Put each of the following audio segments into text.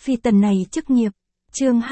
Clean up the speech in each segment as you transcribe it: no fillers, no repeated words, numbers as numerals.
Phi tần này chức nghiệp. Chương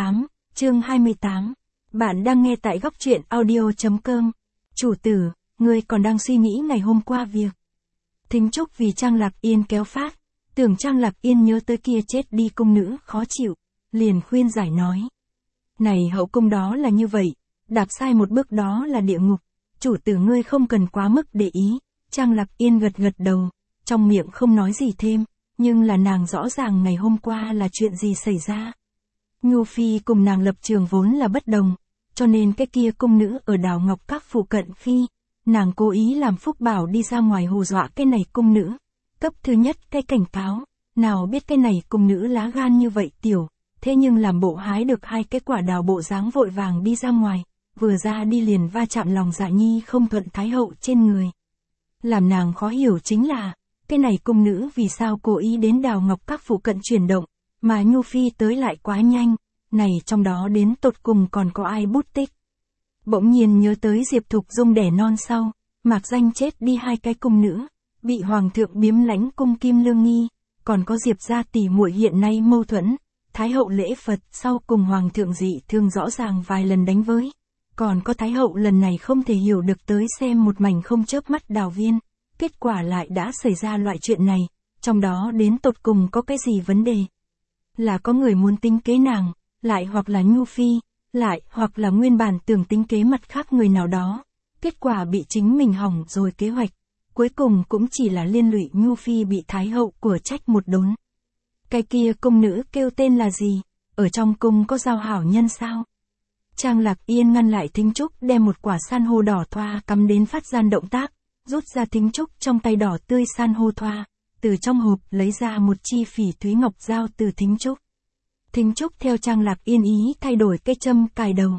28. Bạn đang nghe tại góc truyện audio.com. Chủ tử, ngươi còn đang suy nghĩ ngày hôm qua việc Thính Trúc vì Trang Lạc Yên kéo phát, tưởng Trang Lạc Yên nhớ tới kia chết đi cung nữ khó chịu, liền khuyên giải nói. Này hậu cung đó là như vậy, đạp sai một bước đó là địa ngục, chủ tử ngươi không cần quá mức để ý. Trang Lạc Yên gật gật đầu, trong miệng không nói gì thêm, nhưng là nàng rõ ràng ngày hôm qua là chuyện gì xảy ra. Nhu Phi cùng nàng lập trường vốn là bất đồng, cho nên cái kia cung nữ ở đào Ngọc Các phụ cận khi nàng cố ý làm Phúc Bảo đi ra ngoài hù dọa cái này cung nữ. Cấp thứ nhất cái cảnh cáo, nào biết cái này cung nữ lá gan như vậy tiểu, thế nhưng làm bộ hái được 2 cái quả đào bộ dáng vội vàng đi ra ngoài, vừa ra đi liền va chạm lòng dạ nhi không thuận Thái hậu trên người. Làm nàng khó hiểu chính là, cái này cung nữ vì sao cố ý đến đào Ngọc Các phụ cận chuyển động, mà Nhu Phi tới lại quá nhanh, này trong đó đến tột cùng còn có ai bút tích. Bỗng nhiên nhớ tới Diệp Thục Dung đẻ non sau, mạc danh chết đi 2 cái cung nữ, bị Hoàng thượng biếm lãnh cung Kim Lương Nghi, còn có Diệp gia tỷ muội hiện nay mâu thuẫn, Thái hậu lễ Phật sau cùng Hoàng thượng dị thương rõ ràng vài lần đánh với. Còn có Thái hậu lần này không thể hiểu được tới xem một mảnh không chớp mắt đào viên, kết quả lại đã xảy ra loại chuyện này, trong đó đến tột cùng có cái gì vấn đề. Là có người muốn tính kế nàng, lại hoặc là Nhu Phi, lại hoặc là nguyên bản tưởng tính kế mặt khác người nào đó, kết quả bị chính mình hỏng rồi kế hoạch, cuối cùng cũng chỉ là liên lụy Nhu Phi bị Thái hậu của trách một đốn. Cái kia cung nữ kêu tên là gì, ở trong cung có giao hảo nhân sao? Trang Lạc Yên ngăn lại Thính Trúc đem một quả san hô đỏ thoa cắm đến phát gian động tác, rút ra Thính Trúc trong tay đỏ tươi san hô thoa, từ trong hộp lấy ra một chi phỉ thúy ngọc dao từ Thính Trúc. Thính Trúc theo Trang Lạc Yên ý thay đổi cái châm cài đầu.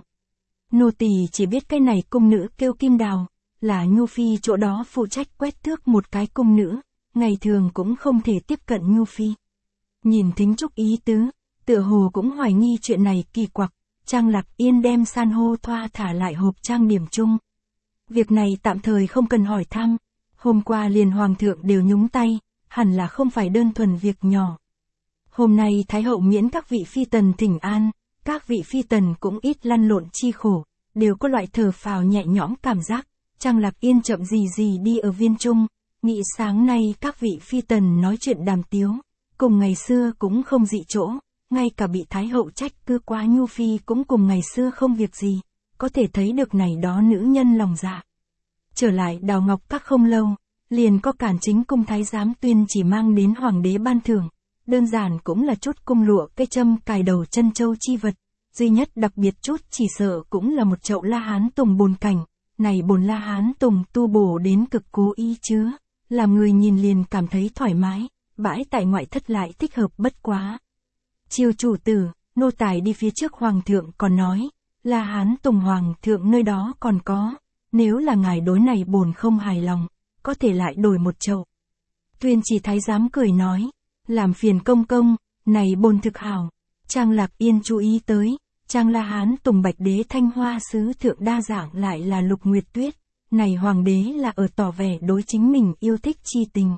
Nô tỳ chỉ biết cái này cung nữ kêu Kim Đào, là Nhu Phi chỗ đó phụ trách quét tước một cái cung nữ, ngày thường cũng không thể tiếp cận Nhu Phi. Nhìn Thính Trúc ý tứ, tựa hồ cũng hoài nghi chuyện này kỳ quặc, Trang Lạc Yên đem san hô thoa thả lại hộp trang điểm chung. Việc này tạm thời không cần hỏi thăm, hôm qua liền Hoàng thượng đều nhúng tay, hẳn là không phải đơn thuần việc nhỏ. Hôm nay Thái hậu miễn các vị phi tần thỉnh an, các vị phi tần cũng ít lăn lộn chi khổ, đều có loại thở phào nhẹ nhõm cảm giác. Trang Lạc Yên chậm gì đi ở viên trung, nghĩ sáng nay các vị phi tần nói chuyện đàm tiếu, cùng ngày xưa cũng không dị chỗ, ngay cả bị Thái hậu trách cứ quá Nhu Phi cũng cùng ngày xưa không việc gì, có thể thấy được này đó nữ nhân lòng dạ. Trở lại đào Ngọc Các không lâu, liền có Càn Chính cung thái giám tuyên chỉ mang đến hoàng đế ban thưởng, đơn giản cũng là chút cung lụa cái châm cài đầu chân châu chi vật, duy nhất đặc biệt chút chỉ sợ cũng là một chậu La Hán Tùng bồn cảnh, này bồn La Hán Tùng tu bổ đến cực cố ý chứa, làm người nhìn liền cảm thấy thoải mái, bãi tại ngoại thất lại thích hợp bất quá. Chiêu chủ tử, nô tài đi phía trước Hoàng thượng còn nói, La Hán Tùng Hoàng thượng nơi đó còn có, nếu là ngài đối này bồn không hài lòng, có thể lại đổi một chậu. Tuyên chỉ thái giám cười nói, làm phiền công công, này bồn thực hảo. Trang Lạc Yên chú ý tới, trang La Hán Tùng bạch đế thanh hoa sứ thượng đa dạng lại là Lục Nguyệt Tuyết, này hoàng đế là ở tỏ vẻ đối chính mình yêu thích chi tình.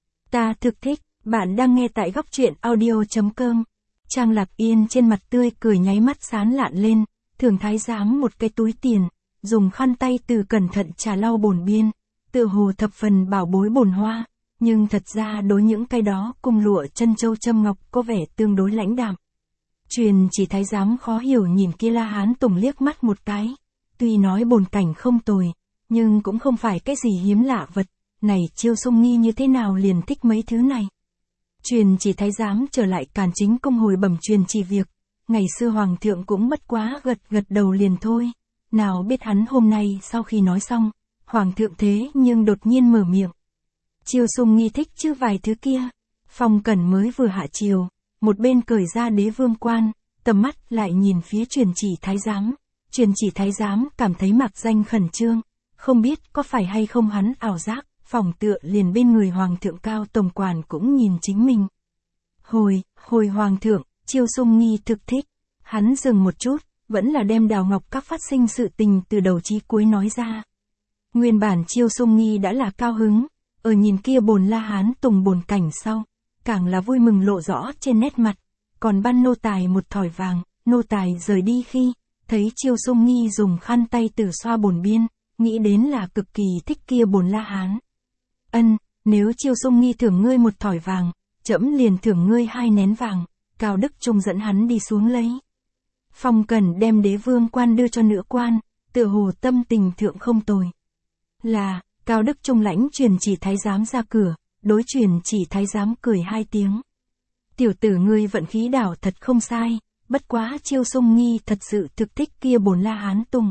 Ta thực thích, bạn đang nghe tại góc truyện audio.com. Trang Lạc Yên trên mặt tươi cười nháy mắt sán lạn lên, thưởng thái giám một cái túi tiền, dùng khăn tay từ cẩn thận trà lau bồn biên, tựa hồ thập phần bảo bối bồn hoa, nhưng thật ra đối những cái đó cung lụa chân châu châm ngọc có vẻ tương đối lãnh đạm. Truyền chỉ thái giám khó hiểu nhìn kia La Hán Tùng liếc mắt một cái, tuy nói bồn cảnh không tồi, nhưng cũng không phải cái gì hiếm lạ vật, này Chiêu Sung Nghi như thế nào liền thích mấy thứ này. Truyền chỉ thái giám trở lại Càn Chính cung hồi bẩm truyền chỉ việc, ngày xưa Hoàng thượng cũng bất quá gật đầu liền thôi, nào biết hắn hôm nay sau khi nói xong, Hoàng thượng thế nhưng đột nhiên mở miệng. Chiêu Sung Nghi thích chứ vài thứ kia, Phong Cẩn mới vừa hạ triều, một bên cởi ra đế vương quan, tầm mắt lại nhìn phía truyền chỉ thái giám, truyền chỉ thái giám cảm thấy mạc danh khẩn trương, không biết có phải hay không hắn ảo giác, phòng tựa liền bên người Hoàng thượng cao tổng quản cũng nhìn chính mình. Hồi Hoàng thượng, Chiêu Sung Nghi thực thích, hắn dừng một chút, vẫn là đem đào Ngọc Các phát sinh sự tình từ đầu chí cuối nói ra. Nguyên bản Chiêu Sung Nghi đã là cao hứng, ở nhìn kia bồn La Hán Tùng bồn cảnh sau, càng là vui mừng lộ rõ trên nét mặt, còn ban nô tài một thỏi vàng. Nô tài rời đi khi thấy Chiêu Sung Nghi dùng khăn tay tử xoa bồn biên, nghĩ đến là cực kỳ thích kia bồn La Hán. Ân, nếu Chiêu Sung Nghi thưởng ngươi một thỏi vàng, trẫm liền thưởng ngươi 2 nén vàng. Cao Đức Trung dẫn hắn đi xuống lấy. Phong Cẩn đem đế vương quan đưa cho nữ quan, tựa hồ tâm tình thượng không tồi. Là, Cao Đức Trung lãnh truyền chỉ thái giám ra cửa, đối truyền chỉ thái giám cười 2 tiếng. Tiểu tử ngươi vận khí đảo thật không sai, bất quá Chiêu Sung Nghi thật sự thực thích kia bồn La Hán Tùng.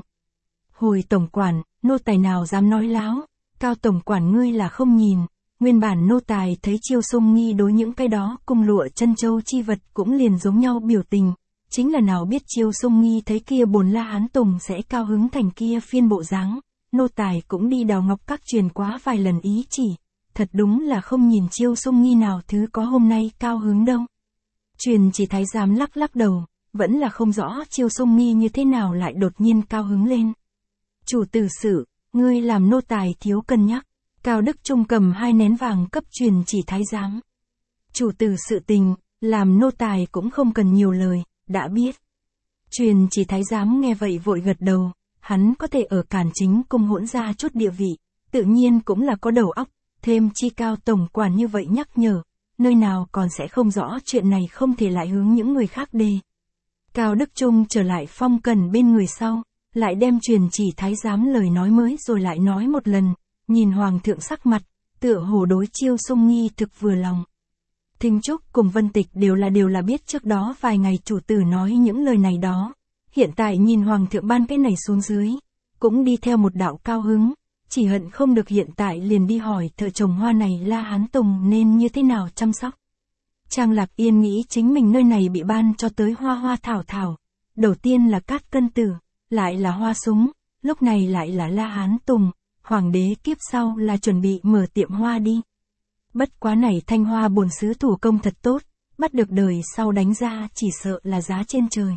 Hồi tổng quản, nô tài nào dám nói láo, Cao tổng quản ngươi là không nhìn, nguyên bản nô tài thấy Chiêu Sung Nghi đối những cái đó cung lụa chân châu chi vật cũng liền giống nhau biểu tình, chính là nào biết Chiêu Sung Nghi thấy kia bồn La Hán Tùng sẽ cao hứng thành kia phiên bộ dáng, nô tài cũng đi đào ngọc các truyền quá vài lần ý chỉ, thật đúng là không nhìn Chiêu Sung Nghi nào thứ có hôm nay cao hứng đâu. Truyền chỉ thái giám lắc lắc đầu, vẫn là không rõ Chiêu Sung Nghi như thế nào lại đột nhiên cao hứng lên. Chủ tử sự, ngươi làm nô tài thiếu cân nhắc. Cao Đức Trung cầm 2 nén vàng cấp truyền chỉ thái giám. Chủ tử sự tình, làm nô tài cũng không cần nhiều lời, đã biết. Truyền chỉ thái giám nghe vậy vội gật đầu, hắn có thể ở Càn Chính cung hỗn ra chút địa vị, tự nhiên cũng là có đầu óc, thêm chi Cao tổng quản như vậy nhắc nhở, nơi nào còn sẽ không rõ chuyện này không thể lại hướng những người khác đề. Cao Đức Trung trở lại Phong Cẩn bên người sau, lại đem truyền chỉ thái giám lời nói mới rồi lại nói một lần, nhìn hoàng thượng sắc mặt, tựa hồ đối Chiêu Sung Nghi thực vừa lòng. Thính Trúc cùng Vân Tịch đều là biết trước đó vài ngày chủ tử nói những lời này đó, hiện tại nhìn hoàng thượng ban cái này xuống dưới, cũng đi theo một đạo cao hứng, chỉ hận không được hiện tại liền đi hỏi thợ trồng hoa này La Hán Tùng nên như thế nào chăm sóc. Trang Lạc Yên nghĩ chính mình nơi này bị ban cho tới hoa hoa thảo thảo, đầu tiên là Cát Cân Tử, lại là Hoa Súng, lúc này lại là La Hán Tùng, hoàng đế kiếp sau là chuẩn bị mở tiệm hoa đi. Bất quá này thanh hoa bồn sứ thủ công thật tốt, bắt được đời sau đánh ra chỉ sợ là giá trên trời.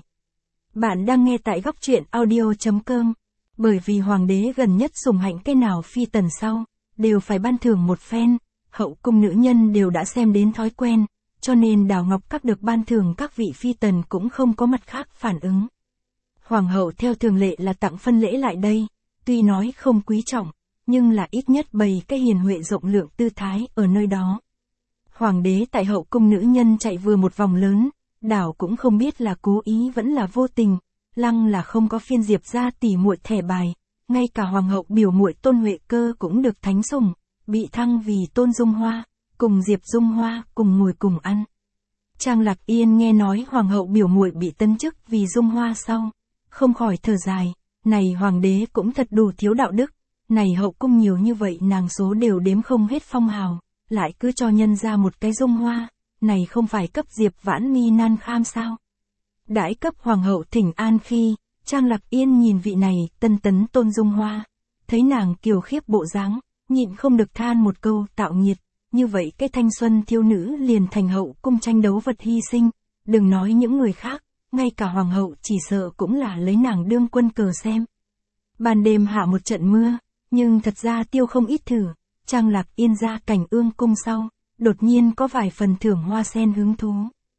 Bạn đang nghe tại góc truyện audio.com, bởi vì hoàng đế gần nhất sủng hạnh cái nào phi tần sau, đều phải ban thưởng một phen, hậu cung nữ nhân đều đã xem đến thói quen, cho nên Đào Ngọc Các được ban thưởng các vị phi tần cũng không có mặt khác phản ứng. Hoàng hậu theo thường lệ là tặng phân lễ lại đây, tuy nói không quý trọng, nhưng là ít nhất bày cái hiền huệ rộng lượng tư thái ở nơi đó. Hoàng đế tại hậu cung nữ nhân chạy vừa một vòng lớn, đảo cũng không biết là cố ý vẫn là vô tình, lăng là không có phiên Diệp ra tỉ muội thẻ bài, ngay cả hoàng hậu biểu muội Tôn Huệ Cơ cũng được thánh sủng, bị thăng vì Tôn Dung Hoa, cùng Diệp Dung Hoa cùng ngồi cùng ăn. Trang Lạc Yên nghe nói hoàng hậu biểu muội bị tân chức vì Dung Hoa sau, không khỏi thở dài, này hoàng đế cũng thật đủ thiếu đạo đức, này hậu cung nhiều như vậy nàng số đều đếm không hết phong hào, lại cứ cho nhân ra một cái Dung Hoa, này không phải cấp Diệp Vãn Mi nan kham sao. Đãi cấp hoàng hậu thỉnh an khi, Trang Lạc Yên nhìn vị này tân tấn Tôn Dung Hoa, thấy nàng kiều khiếp bộ dáng, nhịn không được than một câu tạo nghiệt, như vậy cái thanh xuân thiếu nữ liền thành hậu cung tranh đấu vật hy sinh, đừng nói những người khác, ngay cả hoàng hậu chỉ sợ cũng là lấy nàng đương quân cờ xem. Ban đêm hạ một trận mưa, nhưng thật ra tiêu không ít thử, Trang Lạc Yên ra cảnh ương cung sau, đột nhiên có vài phần thưởng hoa sen hứng thú.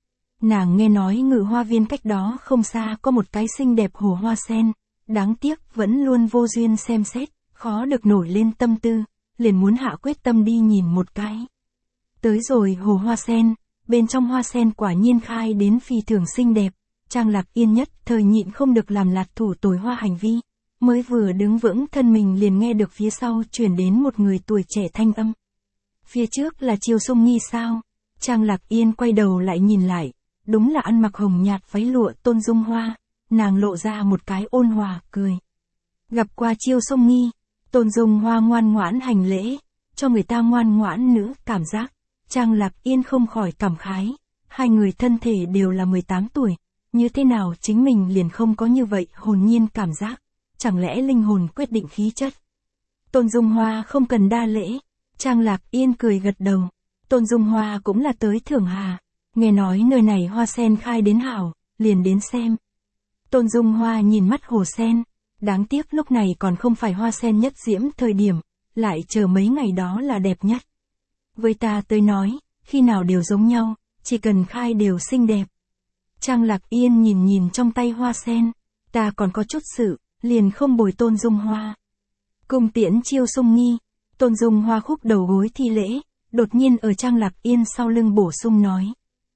Nàng nghe nói Ngự Hoa Viên cách đó không xa có một cái xinh đẹp hồ hoa sen, đáng tiếc vẫn luôn vô duyên xem xét, khó được nổi lên tâm tư, liền muốn hạ quyết tâm đi nhìn một cái. Tới rồi hồ hoa sen, bên trong hoa sen quả nhiên khai đến phi thường xinh đẹp, Trang Lạc Yên nhất thời nhịn không được làm lạt thủ tồi hoa hành vi, mới vừa đứng vững thân mình liền nghe được phía sau chuyển đến một người tuổi trẻ thanh âm. Phía trước là Chiêu Sung Nghi sao? Trang Lạc Yên quay đầu lại nhìn lại, đúng là ăn mặc hồng nhạt váy lụa Tôn Dung Hoa, nàng lộ ra một cái ôn hòa cười. Gặp qua Chiêu Sung Nghi, Tôn Dung Hoa ngoan ngoãn hành lễ, cho người ta ngoan ngoãn nữ cảm giác. Trang Lạc Yên không khỏi cảm khái, hai người thân thể đều là 18 tuổi, như thế nào chính mình liền không có như vậy hồn nhiên cảm giác, chẳng lẽ linh hồn quyết định khí chất. Tôn Dung Hoa không cần đa lễ, Trang Lạc Yên cười gật đầu, Tôn Dung Hoa cũng là tới Thưởng Hà, nghe nói nơi này hoa sen khai đến hảo, liền đến xem. Tôn Dung Hoa nhìn mắt hồ sen, đáng tiếc lúc này còn không phải hoa sen nhất diễm thời điểm, lại chờ mấy ngày đó là đẹp nhất. Với ta tới nói, khi nào đều giống nhau, chỉ cần khai đều xinh đẹp. Trang Lạc Yên nhìn trong tay hoa sen. Ta còn có chút sự, liền không bồi Tôn Dung Hoa. Cung tiễn chiêu sung nghi. Tôn Dung Hoa khúc đầu gối thi lễ, đột nhiên ở Trang Lạc Yên sau lưng bổ sung nói.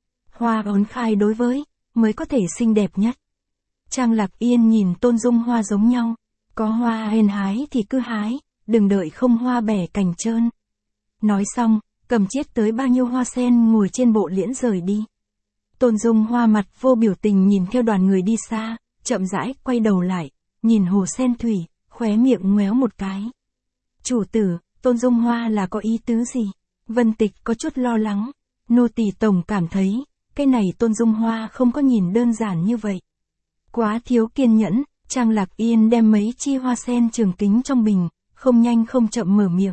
Hoa ón khai đối với, mới có thể xinh đẹp nhất. Trang Lạc Yên nhìn Tôn Dung Hoa giống nhau. Có hoa hên hái thì cứ hái, đừng đợi không hoa bẻ cành trơn. Nói xong, cầm chiết tới bao nhiêu hoa sen ngồi trên bộ liễn rời đi. Tôn Dung Hoa mặt vô biểu tình nhìn theo đoàn người đi xa, chậm rãi quay đầu lại, nhìn hồ sen thủy, khóe miệng ngoéo một cái. Chủ tử, Tôn Dung Hoa là có ý tứ gì? Vân Tịch có chút lo lắng. Nô tỳ tổng cảm thấy, cái này Tôn Dung Hoa không có nhìn đơn giản như vậy. Quá thiếu kiên nhẫn. Trang Lạc Yên đem mấy chi hoa sen trường kính trong bình, không nhanh không chậm mở miệng.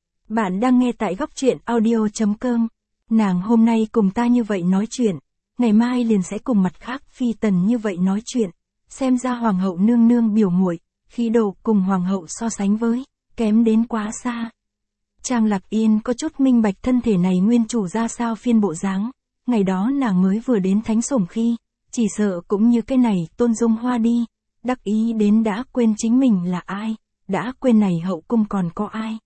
Bạn đang nghe tại góc truyện audio.com. Nàng hôm nay cùng ta như vậy nói chuyện, ngày mai liền sẽ cùng mặt khác phi tần như vậy nói chuyện. Xem ra hoàng hậu nương nương biểu muội, khí độ cùng hoàng hậu so sánh với, kém đến quá xa. Trang Lạc Yên có chút minh bạch thân thể này nguyên chủ ra sao phiên bộ dáng, ngày đó nàng mới vừa đến thánh sủng khi, chỉ sợ cũng như cái này Tôn Dung Hoa đi. Đắc ý đến đã quên chính mình là ai, đã quên này hậu cung còn có ai.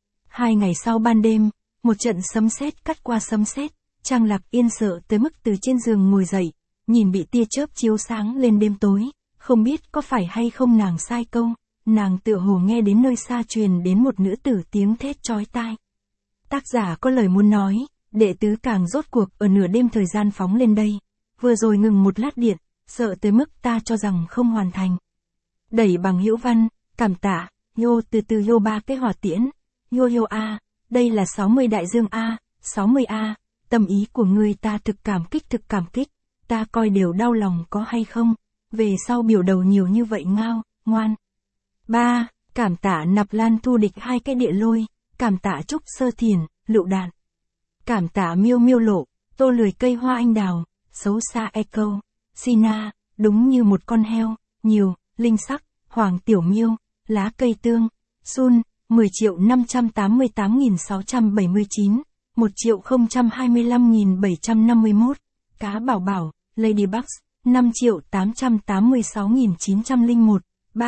2 ngày sau ban đêm, một trận sấm sét cắt qua sấm sét, Trang Lạc Yên sợ tới mức từ trên giường ngồi dậy, nhìn bị tia chớp chiếu sáng lên đêm tối, không biết có phải hay không nàng sai câu, nàng tựa hồ nghe đến nơi xa truyền đến một nữ tử tiếng thét chói tai. Tác giả có lời muốn nói, đệ tứ càng rốt cuộc ở nửa đêm thời gian phóng lên đây, vừa rồi ngừng một lát điện. Sợ tới mức ta cho rằng không hoàn thành. Đẩy bằng hữu văn, cảm tạ, Yo từ Yo 3 cái hỏa tiễn. Yo A, đây là 60 đại dương A, 60 A, tâm ý của ngươi ta thực cảm kích, ta coi đều đau lòng có hay không, về sau biểu đầu nhiều như vậy ngao, ngoan. 3. Cảm tạ Nạp Lan Thu Địch 2 cái địa lôi, cảm tạ Trúc Sơ Thiền, lựu đạn. Cảm tạ Miêu Miêu Lộ, tô lười cây hoa anh đào, xấu xa Echo. Sina, đúng như một con heo, nhiều, linh sắc, Hoàng Tiểu Miêu, lá cây tương, Sun, 10.588.679, 1.025.751, cá bảo bảo, Ladybugs, 5.886.901,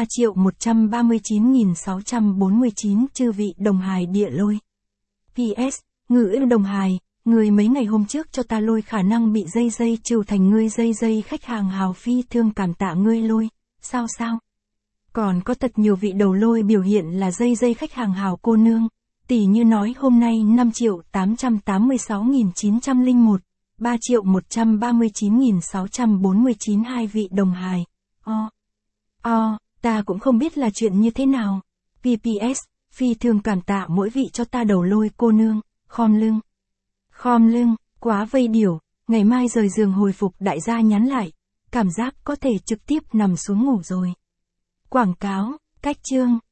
3.139.649 chư vị đồng hài địa lôi. PS, ngữ đồng hài. Người mấy ngày hôm trước cho ta lôi khả năng bị dây trừ thành ngươi dây khách hàng hào phi thương cảm tạ ngươi lôi, sao? Còn có thật nhiều vị đầu lôi biểu hiện là dây khách hàng hào cô nương, tỷ như nói hôm nay 5.886.901, 3.139.649 hai vị đồng hài. Ta cũng không biết là chuyện như thế nào. PPS, phi thường cảm tạ mỗi vị cho ta đầu lôi cô nương, khom lưng, quá vây điểu, ngày mai rời giường hồi phục đại gia nhắn lại, cảm giác có thể trực tiếp nằm xuống ngủ rồi. Quảng cáo, cách chương.